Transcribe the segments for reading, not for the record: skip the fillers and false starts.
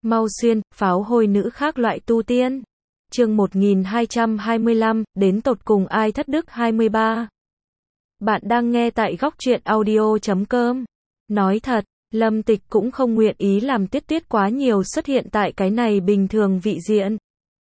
Mau xuyên, pháo hôi nữ khác loại tu tiên. Chương 1225, đến tột cùng ai thất đức 23. Bạn đang nghe tại góc truyện audio.com. Nói thật, Lâm Tịch cũng không nguyện ý làm Tuyết Tuyết quá nhiều xuất hiện tại cái này bình thường vị diện.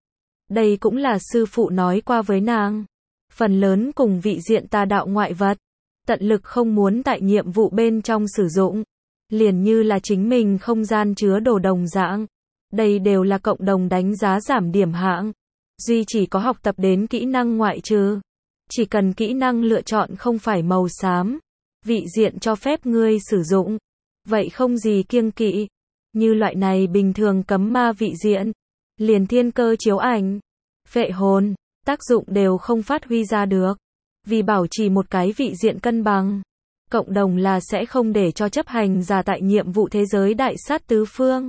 Đây cũng là sư phụ nói qua với nàng. Phần lớn cùng vị diện tà đạo ngoại vật, tận lực không muốn tại nhiệm vụ bên trong sử dụng. Liền như là chính mình không gian chứa đồ đồng dạng. Đây đều là cộng đồng đánh giá giảm điểm hạng. Duy chỉ có học tập đến kỹ năng ngoại trừ. Chỉ cần kỹ năng lựa chọn không phải màu xám, vị diện cho phép ngươi sử dụng. Vậy không gì kiêng kỵ. Như loại này bình thường cấm ma vị diện. Liền thiên cơ chiếu ảnh, phệ hồn, tác dụng đều không phát huy ra được. Vì bảo trì một cái vị diện cân bằng. Cộng đồng là sẽ không để cho chấp hành giả tại nhiệm vụ thế giới đại sát tứ phương.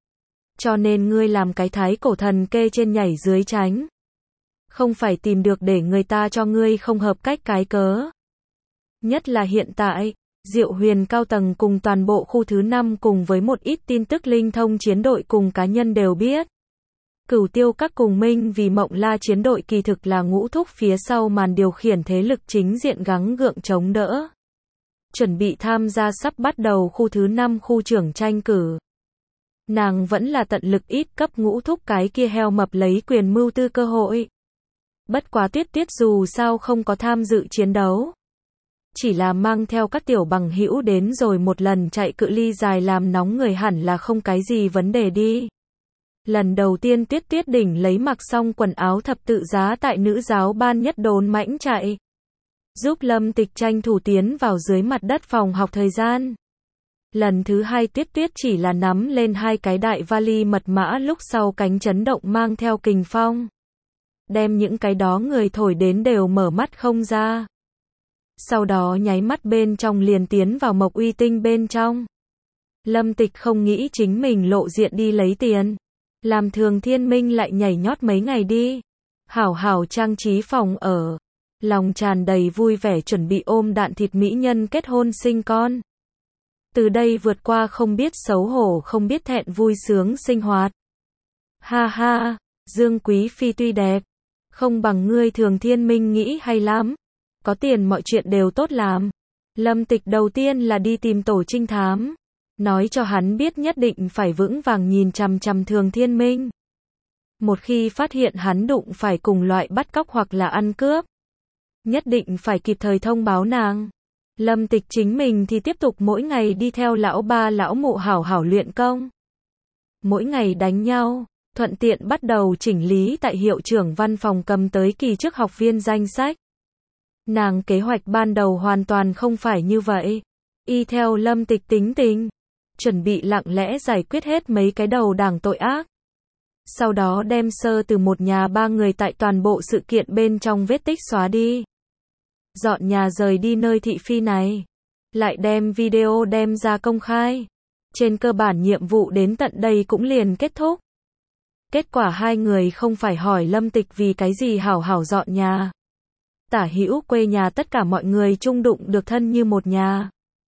Cho nên ngươi làm cái thái cổ thần kê trên nhảy dưới tránh. Không phải tìm được để người ta cho ngươi không hợp cách cái cớ. Nhất là hiện tại, Diệu Huyền cao tầng cùng toàn bộ khu thứ 5 cùng với một ít tin tức linh thông chiến đội cùng cá nhân đều biết. Cửu Tiêu Các cùng Minh vì Mộng La chiến đội kỳ thực là ngũ thúc phía sau màn điều khiển thế lực chính diện gắng gượng chống đỡ. Chuẩn bị tham gia sắp bắt đầu khu thứ 5 khu trưởng tranh cử. Nàng vẫn là tận lực ít cấp ngũ thúc cái kia heo mập lấy quyền mưu tư cơ hội. Bất quá Tuyết Tuyết dù sao không có tham dự chiến đấu. Chỉ là mang theo các tiểu bằng hữu đến rồi một lần chạy cự ly dài làm nóng người hẳn là không cái gì vấn đề đi. Lần đầu tiên Tuyết Tuyết đỉnh lấy mặc xong quần áo thập tự giá tại nữ giáo ban nhất đốn mãnh chạy. Giúp Lâm Tịch tranh thủ tiến vào dưới mặt đất phòng học thời gian. Lần thứ hai Tuyết Tuyết chỉ là nắm lên hai cái đại vali mật mã lúc sau cánh chấn động mang theo kình phong. Đem những cái đó người thổi đến đều mở mắt không ra. Sau đó nháy mắt bên trong liền tiến vào Mộc Uy Tinh bên trong. Lâm Tịch không nghĩ chính mình lộ diện đi lấy tiền. Làm Thường Thiên Minh lại nhảy nhót mấy ngày đi. Hảo hảo trang trí phòng ở. Lòng tràn đầy vui vẻ chuẩn bị ôm đạn thịt mỹ nhân kết hôn sinh con. Từ đây vượt qua không biết xấu hổ không biết thẹn vui sướng sinh hoạt. Ha ha, Dương Quý Phi tuy đẹp, không bằng ngươi Thường Thiên Minh nghĩ hay lắm. Có tiền mọi chuyện đều tốt làm. Lâm Tịch đầu tiên là đi tìm tổ trinh thám. Nói cho hắn biết nhất định phải vững vàng nhìn chằm chằm Thường Thiên Minh. Một khi phát hiện hắn đụng phải cùng loại bắt cóc hoặc là ăn cướp, nhất định phải kịp thời thông báo nàng. Lâm Tịch chính mình thì tiếp tục mỗi ngày đi theo lão ba lão mụ hảo hảo luyện công. Mỗi ngày đánh nhau, thuận tiện bắt đầu chỉnh lý tại hiệu trưởng văn phòng cầm tới kỳ trước học viên danh sách. Nàng kế hoạch ban đầu hoàn toàn không phải như vậy. Y theo Lâm Tịch tính tình, chuẩn bị lặng lẽ giải quyết hết mấy cái đầu đảng tội ác. Sau đó đem sơ từ một nhà ba người tại toàn bộ sự kiện bên trong vết tích xóa đi. Dọn nhà rời đi nơi thị phi này. Lại đem video đem ra công khai. Trên cơ bản nhiệm vụ đến tận đây cũng liền kết thúc. Kết quả hai người không phải hỏi Lâm Tịch vì cái gì hảo hảo dọn nhà. Tả hữu quê nhà tất cả mọi người chung đụng được thân như một nhà.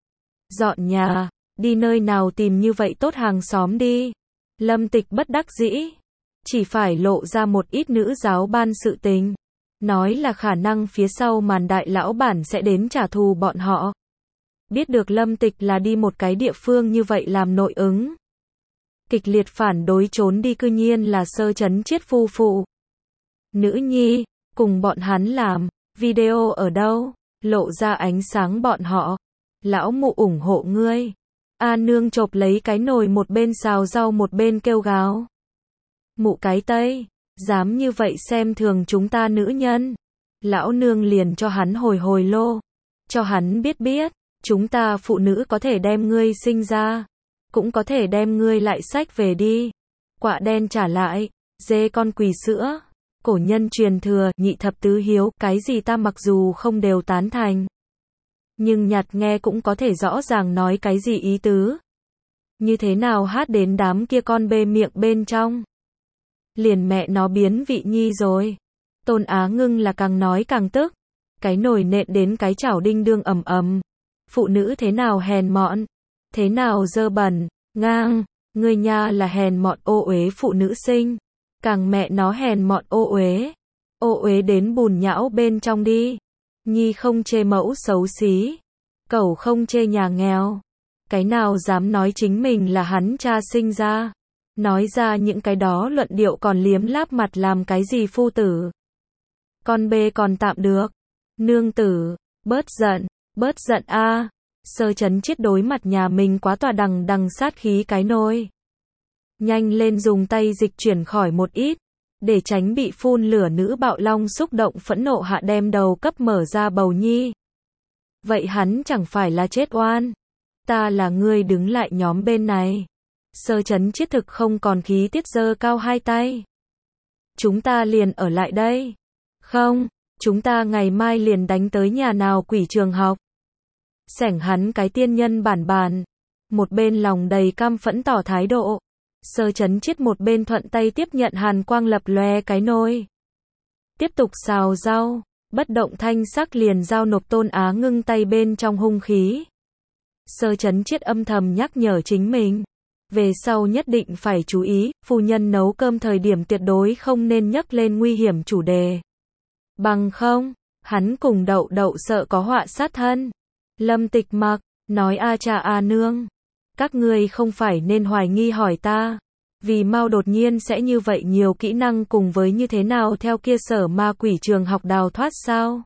Dọn nhà, đi nơi nào tìm như vậy tốt hàng xóm đi. Lâm Tịch bất đắc dĩ. Chỉ phải lộ ra một ít nữ giáo ban sự tình. Nói là khả năng phía sau màn đại lão bản sẽ đến trả thù bọn họ. Biết được Lâm Tịch là đi một cái địa phương như vậy làm nội ứng. Kịch liệt phản đối trốn đi cư nhiên là Sơ Chấn Chiết phu phụ. Nữ nhi, cùng bọn hắn làm, video ở đâu, lộ ra ánh sáng bọn họ. Lão mụ ủng hộ ngươi. A nương chộp lấy cái nồi một bên xào rau một bên kêu gào. Mụ cái tây, dám như vậy xem thường chúng ta nữ nhân. Lão nương liền cho hắn hồi lô. Cho hắn biết, chúng ta phụ nữ có thể đem ngươi sinh ra. Cũng có thể đem ngươi lại xách về đi. Quạ đen trả lại, dê con quỳ sữa. Cổ nhân truyền thừa, nhị thập tứ hiếu, cái gì ta mặc dù không đều tán thành. Nhưng nhặt nghe cũng có thể rõ ràng nói cái gì ý tứ. Như thế nào hát đến đám kia con bê miệng bên trong. Liền mẹ nó biến vị nhi rồi. Tôn Á Ngưng là càng nói càng tức. Cái nồi nện đến cái chảo đinh đương ầm ầm. Phụ nữ thế nào hèn mọn. Thế nào dơ bẩn, ngang, Ngươi nha là hèn mọn ô uế phụ nữ sinh. Càng mẹ nó hèn mọn ô uế. Ô uế đến bùn nhão bên trong đi. Nhi không chê mẫu xấu xí. Cẩu không chê nhà nghèo. Cái nào dám nói chính mình là hắn cha sinh ra. Nói ra những cái đó luận điệu còn liếm láp mặt làm cái gì phu tử. Con bê còn tạm được. Nương tử, bớt giận a. Sơ Chấn Chiết đối mặt nhà mình quá tòa đằng đằng sát khí cái nôi. Nhanh lên dùng tay dịch chuyển khỏi một ít, để tránh bị phun lửa nữ bạo long xúc động phẫn nộ hạ đem đầu cấp mở ra bầu nhi. Vậy hắn chẳng phải là chết oan. Ta là ngươi đứng lại nhóm bên này. Sơ Chấn Chiết thực không còn khí tiết giơ cao hai tay. Chúng ta liền ở lại đây. Không, chúng ta ngày mai liền đánh tới nhà nào quỷ trường học. Xẻng hắn cái tiên nhân bản. Một bên lòng đầy căm phẫn tỏ thái độ. Sơ Chấn Chiết một bên thuận tay tiếp nhận hàn quang lập lòe cái nôi. Tiếp tục xào rau, bất động thanh sắc liền giao nộp Tôn Á Ngưng tay bên trong hung khí. Sơ Chấn Chiết âm thầm nhắc nhở chính mình. Về sau nhất định phải chú ý, phu nhân nấu cơm thời điểm tuyệt đối không nên nhắc lên nguy hiểm chủ đề. Bằng không, hắn cùng Đậu Đậu sợ có họa sát thân. Lâm Tịch Mặc, nói a cha a nương. Các ngươi không phải nên hoài nghi hỏi ta. Vì mau đột nhiên sẽ như vậy nhiều kỹ năng cùng với như thế nào theo kia sở ma quỷ trường học đào thoát sao?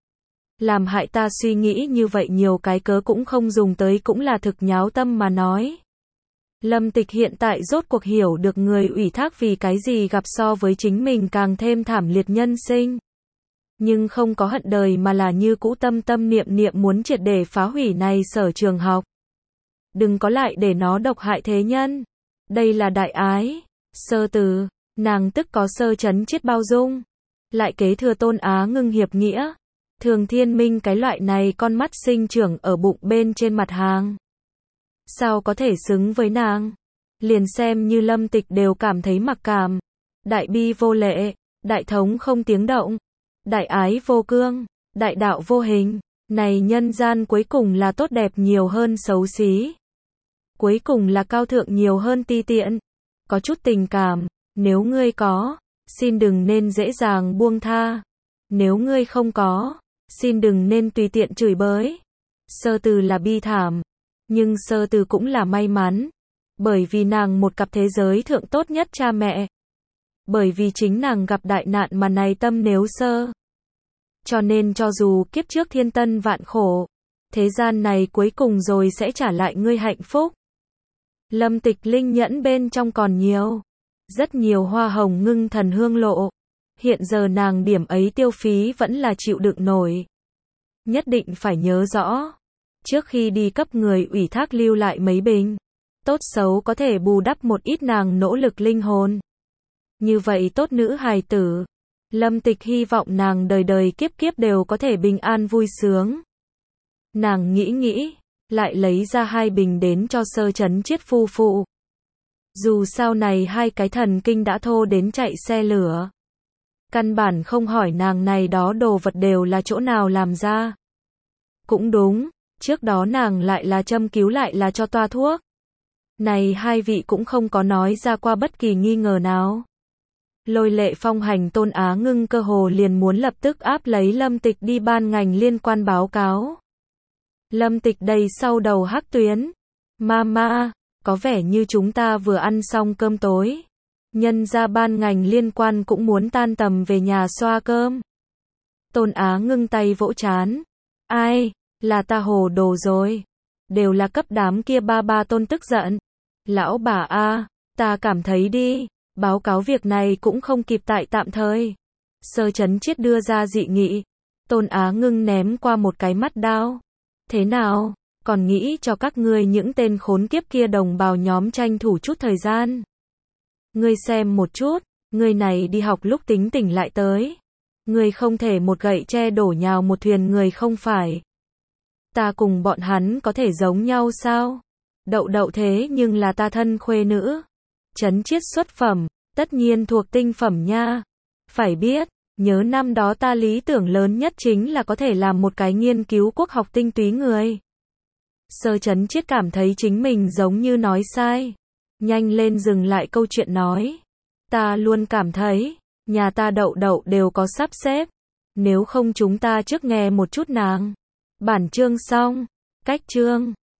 Làm hại ta suy nghĩ như vậy nhiều cái cớ cũng không dùng tới cũng là thực nháo tâm mà nói. Lâm Tịch hiện tại rốt cuộc hiểu được người ủy thác vì cái gì gặp so với chính mình càng thêm thảm liệt nhân sinh. Nhưng không có hận đời mà là như cũ tâm tâm niệm niệm muốn triệt để phá hủy này sở trường học. Đừng có lại để nó độc hại thế nhân. Đây là đại ái. Sơ từ, nàng tức có Sơ Chấn Chiết bao dung. Lại kế thừa Tôn Á Ngưng hiệp nghĩa. Thường Thiên Minh cái loại này con mắt sinh trưởng ở bụng bên trên mặt hàng. Sao có thể xứng với nàng? Liền xem như Lâm Tịch đều cảm thấy mặc cảm. Đại bi vô lệ, đại thống không tiếng động, đại ái vô cương, đại đạo vô hình. Này nhân gian cuối cùng là tốt đẹp nhiều hơn xấu xí. Cuối cùng là cao thượng nhiều hơn ti tiện. Có chút tình cảm, nếu ngươi có, xin đừng nên dễ dàng buông tha. Nếu ngươi không có, xin đừng nên tùy tiện chửi bới. Sơ Từ là bi thảm, nhưng Sơ Từ cũng là may mắn. Bởi vì nàng một cặp thế giới thượng tốt nhất cha mẹ. Bởi vì chính nàng gặp đại nạn mà này tâm nếu sơ. Cho nên cho dù kiếp trước thiên tân vạn khổ, thế gian này cuối cùng rồi sẽ trả lại ngươi hạnh phúc. Lâm Tịch linh nhẫn bên trong còn nhiều. Rất nhiều hoa hồng ngưng thần hương lộ. Hiện giờ nàng điểm ấy tiêu phí vẫn là chịu đựng nổi. Nhất định phải nhớ rõ. Trước khi đi cấp người ủy thác lưu lại mấy bình. Tốt xấu có thể bù đắp một ít nàng nỗ lực linh hồn. Như vậy tốt nữ hài tử. Lâm Tịch hy vọng nàng đời đời kiếp kiếp đều có thể bình an vui sướng. Nàng nghĩ, lại lấy ra 2 bình đến cho Sơ Chấn Chiết phu phụ. Dù sao này 2 cái thần kinh đã thô đến chạy xe lửa. Căn bản không hỏi nàng này đó đồ vật đều là chỗ nào làm ra. Cũng đúng, trước đó nàng lại là châm cứu lại là cho toa thuốc. Này 2 vị cũng không có nói ra qua bất kỳ nghi ngờ nào. Lôi Lệ Phong hành Tôn Á Ngưng cơ hồ liền muốn lập tức áp lấy Lâm Tịch đi ban ngành liên quan báo cáo. Lâm Tịch đầy sau đầu hắc tuyến. Mama, có vẻ như chúng ta vừa ăn xong cơm tối. Nhân ra ban ngành liên quan cũng muốn tan tầm về nhà xoa cơm. Tôn Á Ngưng tay vỗ chán. Ai, là ta hồ đồ rồi. Đều là cấp đám kia ba Tôn tức giận. Lão bà a, ta cảm thấy đi. Báo cáo việc này cũng không kịp tại tạm thời. Sơ Chấn Chiết đưa ra dị nghị. Tôn Á Ngưng ném qua một cái mắt đao. Thế nào, còn nghĩ cho các ngươi những tên khốn kiếp kia đồng bào nhóm tranh thủ chút thời gian. Ngươi xem một chút, ngươi này đi học lúc tính tỉnh lại tới. Ngươi không thể một gậy tre đổ nhào một thuyền người không phải. Ta cùng bọn hắn có thể giống nhau sao? Đậu Đậu thế nhưng là ta thân khuê nữ. Chấn Chiết xuất phẩm, tất nhiên thuộc tinh phẩm nha. Phải biết, nhớ năm đó ta lý tưởng lớn nhất chính là có thể làm một cái nghiên cứu quốc học tinh túy người. Sơ Chấn Chiết cảm thấy chính mình giống như nói sai. Nhanh lên dừng lại câu chuyện nói. Ta luôn cảm thấy, nhà ta Đậu Đậu đều có sắp xếp. Nếu không chúng ta trước nghe một chút nàng. Bản chương xong. Cách chương.